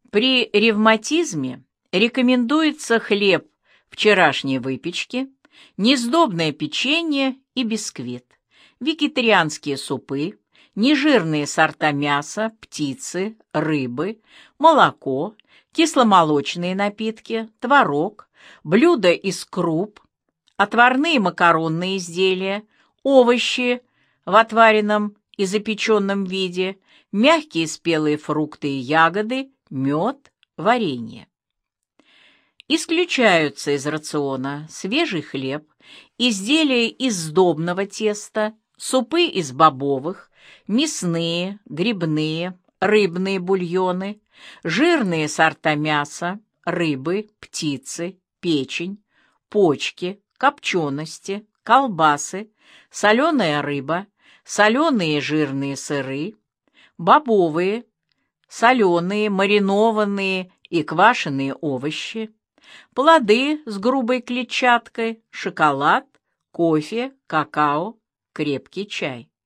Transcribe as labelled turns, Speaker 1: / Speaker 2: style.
Speaker 1: При ревматизме рекомендуется хлеб вчерашней выпечки, несдобное печенье и бисквит, вегетарианские супы, нежирные сорта мяса, птицы, рыбы, молоко, кисломолочные напитки, творог, блюда из круп, отварные макаронные изделия, овощи в отваренном и запеченном виде, мягкие спелые фрукты и ягоды, мед, варенье. Исключаются из рациона свежий хлеб, изделия из сдобного теста, супы из бобовых, мясные, грибные, рыбные бульоны, жирные сорта мяса, рыбы, птицы, печень, почки, копчености, колбасы, соленая рыба, соленые жирные сыры, бобовые, соленые, маринованные и квашеные овощи, плоды с грубой клетчаткой, шоколад, кофе, какао, крепкий чай.